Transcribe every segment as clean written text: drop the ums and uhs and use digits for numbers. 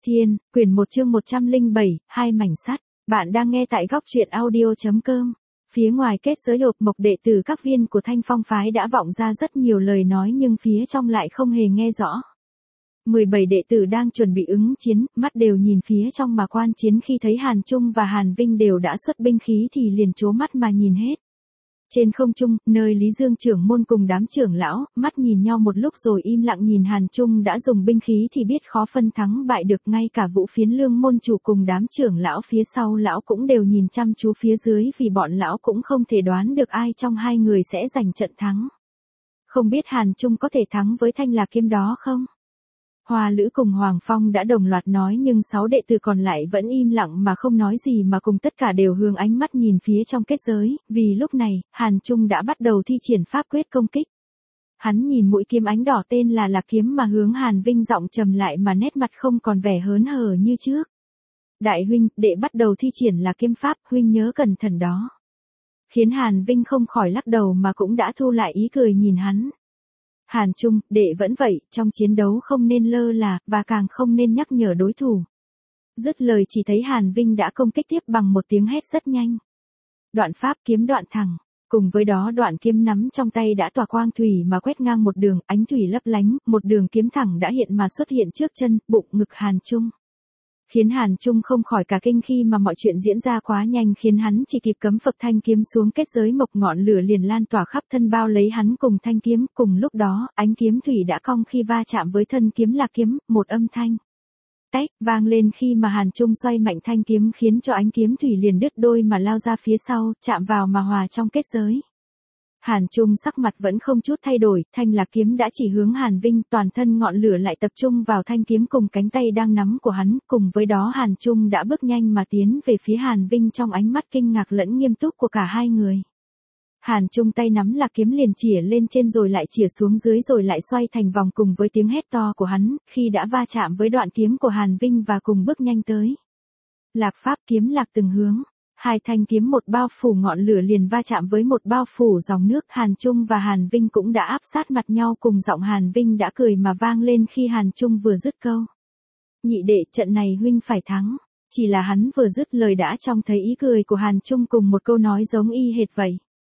Thiên, quyển 1 chương 107, hai mảnh sắt. Bạn đang nghe tại góc truyện audio.com. Phía ngoài kết giới hộp mộc đệ tử các viên của Thanh Phong phái đã vọng ra rất nhiều lời nói nhưng phía trong lại không hề nghe rõ. 17 đệ tử đang chuẩn bị ứng chiến, mắt đều nhìn phía trong mà quan chiến khi thấy Hàn Trung và Hàn Vinh đều đã xuất binh khí thì liền trố mắt mà nhìn hết. Trên không trung, nơi Lý Dương trưởng môn cùng đám trưởng lão, mắt nhìn nhau một lúc rồi im lặng nhìn Hàn Trung đã dùng binh khí thì biết khó phân thắng bại được, ngay cả Vũ Phiến Lương môn chủ cùng đám trưởng lão phía sau lão cũng đều nhìn chăm chú phía dưới vì bọn lão cũng không thể đoán được ai trong hai người sẽ giành trận thắng. Không biết Hàn Trung có thể thắng với thanh lạc kiếm đó không? Hoa Lữ cùng Hoàng Phong đã đồng loạt nói nhưng 6 đệ tử còn lại vẫn im lặng mà không nói gì mà cùng tất cả đều hướng ánh mắt nhìn phía trong kết giới, vì lúc này, Hàn Trung đã bắt đầu thi triển pháp quyết công kích. Hắn nhìn mũi kiếm ánh đỏ tên là Lạc kiếm mà hướng Hàn Vinh giọng trầm lại mà nét mặt không còn vẻ hớn hở như trước. Đại huynh, đệ bắt đầu thi triển là kiếm pháp, huynh nhớ cẩn thận đó. Khiến Hàn Vinh không khỏi lắc đầu mà cũng đã thu lại ý cười nhìn hắn. Hàn Trung, đệ vẫn vậy, trong chiến đấu không nên lơ là, và càng không nên nhắc nhở đối thủ. Dứt lời chỉ thấy Hàn Vinh đã công kích tiếp bằng một tiếng hét rất nhanh. Đoạn pháp kiếm đoạn thẳng, cùng với đó đoạn kiếm nắm trong tay đã tỏa quang thủy mà quét ngang một đường, ánh thủy lấp lánh, một đường kiếm thẳng đã hiện mà xuất hiện trước chân, bụng ngực Hàn Trung. Khiến Hàn Trung không khỏi cả kinh khi mà mọi chuyện diễn ra quá nhanh khiến hắn chỉ kịp cấm phập thanh kiếm xuống kết giới mộc, ngọn lửa liền lan tỏa khắp thân bao lấy hắn cùng thanh kiếm, cùng lúc đó, ánh kiếm thủy đã cong khi va chạm với thân kiếm Lạc kiếm, một âm thanh tách vang lên khi mà Hàn Trung xoay mạnh thanh kiếm khiến cho ánh kiếm thủy liền đứt đôi mà lao ra phía sau, chạm vào mà hòa trong kết giới. Hàn Trung sắc mặt vẫn không chút thay đổi, thanh Lạc kiếm đã chỉ hướng Hàn Vinh, toàn thân ngọn lửa lại tập trung vào thanh kiếm cùng cánh tay đang nắm của hắn, cùng với đó Hàn Trung đã bước nhanh mà tiến về phía Hàn Vinh trong ánh mắt kinh ngạc lẫn nghiêm túc của cả hai người. Hàn Trung tay nắm Lạc kiếm liền chĩa lên trên rồi lại chĩa xuống dưới rồi lại xoay thành vòng cùng với tiếng hét to của hắn, khi đã va chạm với đoạn kiếm của Hàn Vinh và cùng bước nhanh tới. Lạc pháp kiếm lạc từng hướng. Hai thanh kiếm một bao phủ ngọn lửa liền va chạm với một bao phủ dòng nước, Hàn Trung và Hàn Vinh cũng đã áp sát mặt nhau cùng giọng Hàn Vinh đã cười mà vang lên khi Hàn Trung vừa dứt câu. Nhị đệ, trận này huynh phải thắng. Chỉ là hắn vừa dứt lời đã trông thấy ý cười của Hàn Trung cùng một câu nói giống y hệt vậy.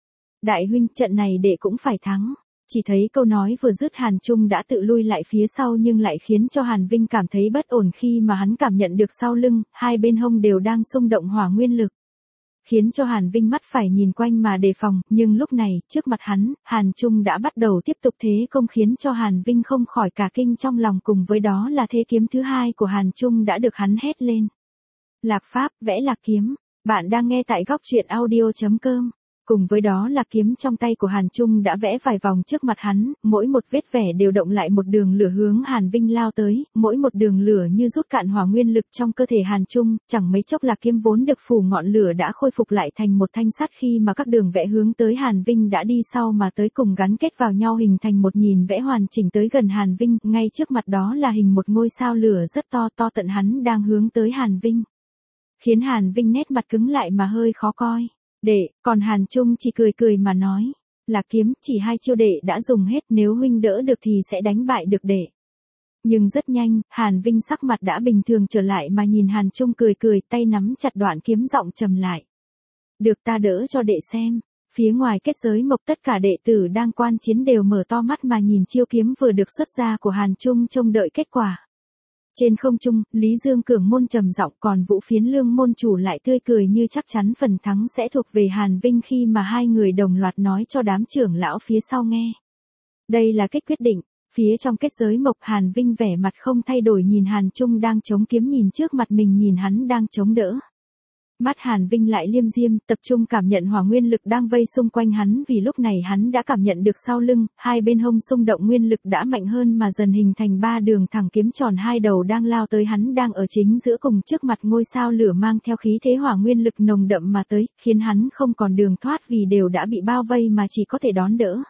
Đại huynh, trận này đệ cũng phải thắng. Chỉ thấy câu nói vừa dứt Hàn Trung đã tự lui lại phía sau nhưng lại khiến cho Hàn Vinh cảm thấy bất ổn khi mà hắn cảm nhận được sau lưng, hai bên hông đều đang xung động hỏa nguyên lực. Khiến cho Hàn Vinh mắt phải nhìn quanh mà đề phòng, nhưng lúc này, trước mặt hắn, Hàn Trung đã bắt đầu tiếp tục thế công khiến cho Hàn Vinh không khỏi cả kinh trong lòng, cùng với đó là thế kiếm thứ hai của Hàn Trung đã được hắn hét lên. Lạc pháp, vẽ lạc kiếm. Bạn đang nghe tại góc truyện audio.com. Cùng với đó là kiếm trong tay của Hàn Trung đã vẽ vài vòng trước mặt hắn, mỗi một vết vẽ đều động lại một đường lửa hướng Hàn Vinh lao tới, mỗi một đường lửa như rút cạn hỏa nguyên lực trong cơ thể Hàn Trung, chẳng mấy chốc là kiếm vốn được phủ ngọn lửa đã khôi phục lại thành một thanh sắt khi mà các đường vẽ hướng tới Hàn Vinh đã đi sau mà tới cùng gắn kết vào nhau hình thành một nhìn vẽ hoàn chỉnh tới gần Hàn Vinh, ngay trước mặt đó là hình một ngôi sao lửa rất to tận hắn đang hướng tới Hàn Vinh. Khiến Hàn Vinh nét mặt cứng lại mà hơi khó coi. Đệ, còn Hàn Trung chỉ cười cười mà nói, Lạc kiếm, chỉ hai chiêu đệ đã dùng hết, nếu huynh đỡ được thì sẽ đánh bại được đệ. Nhưng rất nhanh, Hàn Vinh sắc mặt đã bình thường trở lại mà nhìn Hàn Trung cười cười, tay nắm chặt đoạn kiếm giọng trầm lại. Được, ta đỡ cho đệ xem. Phía ngoài kết giới mộc tất cả đệ tử đang quan chiến đều mở to mắt mà nhìn chiêu kiếm vừa được xuất ra của Hàn Trung trông đợi kết quả. Trên không trung, Lý Dương Cường môn trầm giọng, còn Vũ Phiến Lương môn chủ lại tươi cười như chắc chắn phần thắng sẽ thuộc về Hàn Vinh khi mà hai người đồng loạt nói cho đám trưởng lão phía sau nghe. Đây là kết quyết định. Phía trong kết giới mộc, Hàn Vinh vẻ mặt không thay đổi nhìn Hàn Trung đang chống kiếm nhìn trước mặt mình nhìn hắn đang chống đỡ. Mắt Hàn Vinh lại liêm diêm, tập trung cảm nhận hỏa nguyên lực đang vây xung quanh hắn vì lúc này hắn đã cảm nhận được sau lưng, hai bên hông xung động nguyên lực đã mạnh hơn mà dần hình thành ba đường thẳng kiếm tròn hai đầu đang lao tới hắn đang ở chính giữa cùng trước mặt ngôi sao lửa mang theo khí thế hỏa nguyên lực nồng đậm mà tới, khiến hắn không còn đường thoát vì đều đã bị bao vây mà chỉ có thể đón đỡ.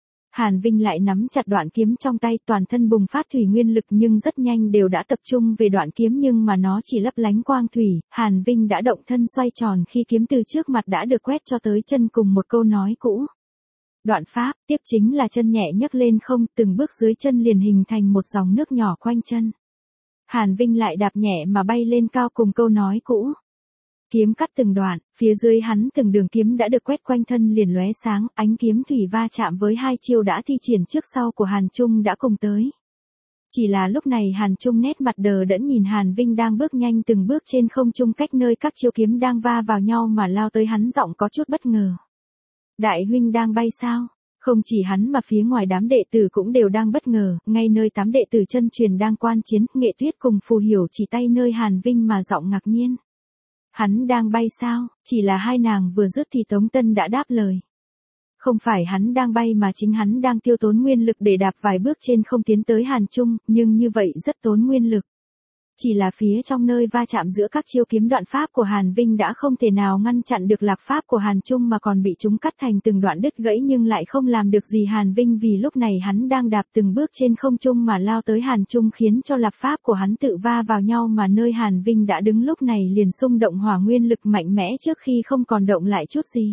Hàn Vinh lại nắm chặt đoạn kiếm trong tay, toàn thân bùng phát thủy nguyên lực nhưng rất nhanh đều đã tập trung về đoạn kiếm nhưng mà nó chỉ lấp lánh quang thủy. Hàn Vinh đã động thân xoay tròn khi kiếm từ trước mặt đã được quét cho tới chân cùng một câu nói cũ. Đoạn pháp, tiếp chính là chân nhẹ nhấc lên không, từng bước dưới chân liền hình thành một dòng nước nhỏ quanh chân. Hàn Vinh lại đạp nhẹ mà bay lên cao cùng câu nói cũ. Kiếm cắt từng đoạn, phía dưới hắn từng đường kiếm đã được quét quanh thân liền lóe sáng, ánh kiếm thủy va chạm với hai chiêu đã thi triển trước sau của Hàn Trung đã cùng tới. Chỉ là lúc này Hàn Trung nét mặt đờ đẫn nhìn Hàn Vinh đang bước nhanh từng bước trên không trung cách nơi các chiêu kiếm đang va vào nhau mà lao tới, hắn giọng có chút bất ngờ. Đại huynh đang bay sao? Không chỉ hắn mà phía ngoài đám đệ tử cũng đều đang bất ngờ, ngay nơi 8 đệ tử chân truyền đang quan chiến, Nghệ Tuyết cùng Phù Hiểu chỉ tay nơi Hàn Vinh mà giọng ngạc nhiên. Hắn đang bay sao? Chỉ là hai nàng vừa dứt thì Tống Tân đã đáp lời. Không phải hắn đang bay mà chính hắn đang tiêu tốn nguyên lực để đạp vài bước trên không tiến tới Hàn Trung, nhưng như vậy rất tốn nguyên lực. Chỉ là phía trong nơi va chạm giữa các chiêu kiếm đoạn pháp của Hàn Vinh đã không thể nào ngăn chặn được lạc pháp của Hàn Trung mà còn bị chúng cắt thành từng đoạn đứt gãy nhưng lại không làm được gì Hàn Vinh vì lúc này hắn đang đạp từng bước trên không trung mà lao tới Hàn Trung khiến cho lạc pháp của hắn tự va vào nhau mà nơi Hàn Vinh đã đứng lúc này liền xung động hỏa nguyên lực mạnh mẽ trước khi không còn động lại chút gì.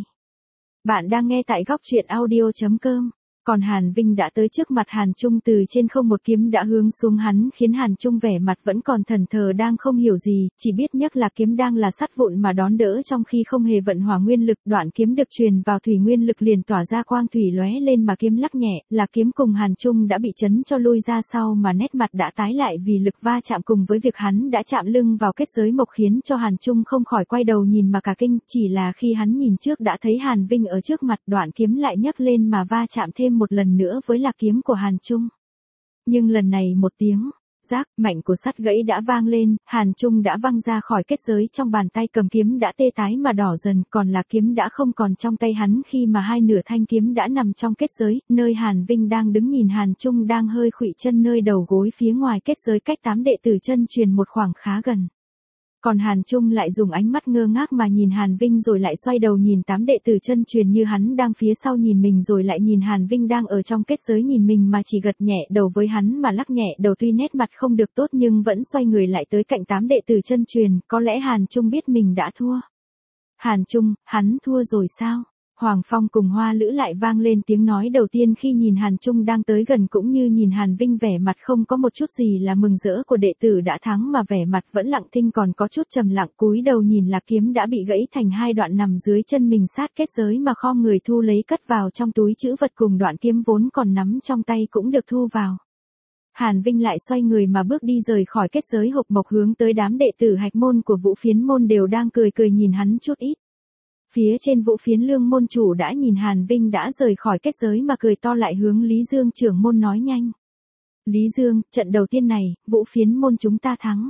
Bạn đang nghe tại góc truyện audio.com. Còn Hàn Vinh đã tới trước mặt Hàn Trung từ trên không một kiếm đã hướng xuống hắn khiến Hàn Trung vẻ mặt vẫn còn thẫn thờ đang không hiểu gì, chỉ biết nhắc là kiếm đang là sắt vụn mà đón đỡ trong khi không hề vận hỏa nguyên lực, đoạn kiếm được truyền vào thủy nguyên lực liền tỏa ra quang thủy lóe lên mà kiếm lắc nhẹ, là kiếm cùng Hàn Trung đã bị chấn cho lui ra sau mà nét mặt đã tái lại vì lực va chạm cùng với việc hắn đã chạm lưng vào kết giới mộc khiến cho Hàn Trung không khỏi quay đầu nhìn mà cả kinh, chỉ là khi hắn nhìn trước đã thấy Hàn Vinh ở trước mặt, đoạn kiếm lại nhấc lên mà va chạm thêm một lần nữa với lạc kiếm của Hàn Trung. Nhưng lần này một tiếng rác mạnh của sắt gãy đã vang lên, Hàn Trung đã văng ra khỏi kết giới, trong bàn tay cầm kiếm đã tê tái mà đỏ dần, còn lạc kiếm đã không còn trong tay hắn khi mà hai nửa thanh kiếm đã nằm trong kết giới, nơi Hàn Vinh đang đứng nhìn Hàn Trung đang hơi khuỵu chân nơi đầu gối phía ngoài kết giới cách 8 đệ tử chân truyền một khoảng khá gần. Còn Hàn Trung lại dùng ánh mắt ngơ ngác mà nhìn Hàn Vinh rồi lại xoay đầu nhìn 8 đệ tử chân truyền như hắn đang phía sau nhìn mình rồi lại nhìn Hàn Vinh đang ở trong kết giới nhìn mình mà chỉ gật nhẹ đầu với hắn mà lắc nhẹ đầu, tuy nét mặt không được tốt nhưng vẫn xoay người lại tới cạnh 8 đệ tử chân truyền, có lẽ Hàn Trung biết mình đã thua. Hàn Trung, hắn thua rồi sao? Hoàng Phong cùng Hoa Lữ lại vang lên tiếng nói đầu tiên khi nhìn Hàn Trung đang tới gần cũng như nhìn Hàn Vinh vẻ mặt không có một chút gì là mừng rỡ của đệ tử đã thắng mà vẻ mặt vẫn lặng thinh còn có chút trầm lặng, cúi đầu nhìn lạc kiếm đã bị gãy thành hai đoạn nằm dưới chân mình sát kết giới mà khom người thu lấy cất vào trong túi trữ vật cùng đoạn kiếm vốn còn nắm trong tay cũng được thu vào. Hàn Vinh lại xoay người mà bước đi rời khỏi kết giới hộp mộc hướng tới đám đệ tử hạch môn của Vũ Phiến môn đều đang cười cười nhìn hắn chút ít. Phía trên Vũ Phiến Lương môn chủ đã nhìn Hàn Vinh đã rời khỏi kết giới mà cười to lại hướng Lý Dương trưởng môn nói nhanh. Lý Dương, trận đầu tiên này, Vũ Phiến môn chúng ta thắng.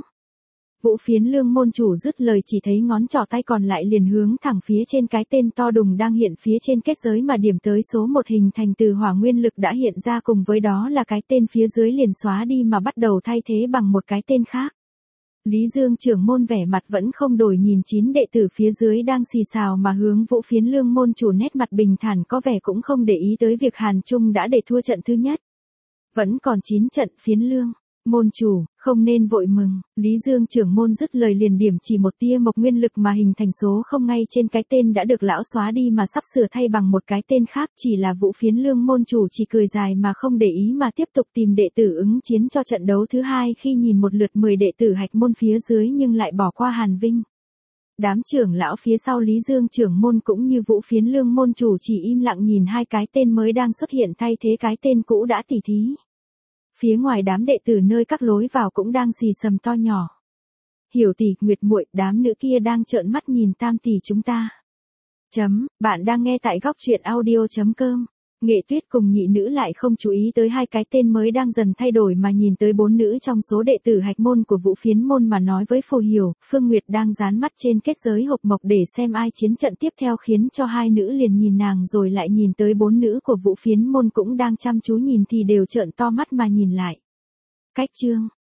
Vũ Phiến Lương môn chủ dứt lời chỉ thấy ngón trỏ tay còn lại liền hướng thẳng phía trên cái tên to đùng đang hiện phía trên kết giới mà điểm tới số 1 hình thành từ hỏa nguyên lực đã hiện ra, cùng với đó là cái tên phía dưới liền xóa đi mà bắt đầu thay thế bằng một cái tên khác. Lý Dương trưởng môn vẻ mặt vẫn không đổi nhìn 9 đệ tử phía dưới đang xì xào mà hướng Vũ Phiến Lương môn chủ nét mặt bình thản có vẻ cũng không để ý tới việc Hàn Trung đã để thua trận thứ nhất. Vẫn còn 9 trận. Phiến Lương môn chủ, không nên vội mừng. Lý Dương trưởng môn dứt lời liền điểm chỉ một tia mộc nguyên lực mà hình thành số không ngay trên cái tên đã được lão xóa đi mà sắp sửa thay bằng một cái tên khác, chỉ là Vũ Phiến Lương môn chủ chỉ cười dài mà không để ý mà tiếp tục tìm đệ tử ứng chiến cho trận đấu thứ hai khi nhìn một lượt 10 đệ tử hạch môn phía dưới nhưng lại bỏ qua Hàn Vinh. Đám trưởng lão phía sau Lý Dương trưởng môn cũng như Vũ Phiến Lương môn chủ chỉ im lặng nhìn hai cái tên mới đang xuất hiện thay thế cái tên cũ đã tỉ thí. Phía ngoài đám đệ tử nơi các lối vào cũng đang xì xầm to nhỏ. Hiểu tỷ, Nguyệt muội, đám nữ kia đang trợn mắt nhìn Tam tỷ chúng ta. Bạn đang nghe tại góc truyện audio.com. Nghệ Tuyết cùng nhị nữ lại không chú ý tới hai cái tên mới đang dần thay đổi mà nhìn tới 4 nữ trong số đệ tử hạch môn của Vũ Phiến môn mà nói với Phù Hiểu, Phương Nguyệt đang dán mắt trên kết giới hộp mộc để xem ai chiến trận tiếp theo khiến cho hai nữ liền nhìn nàng rồi lại nhìn tới 4 nữ của Vũ Phiến môn cũng đang chăm chú nhìn thì đều trợn to mắt mà nhìn lại. Cách chương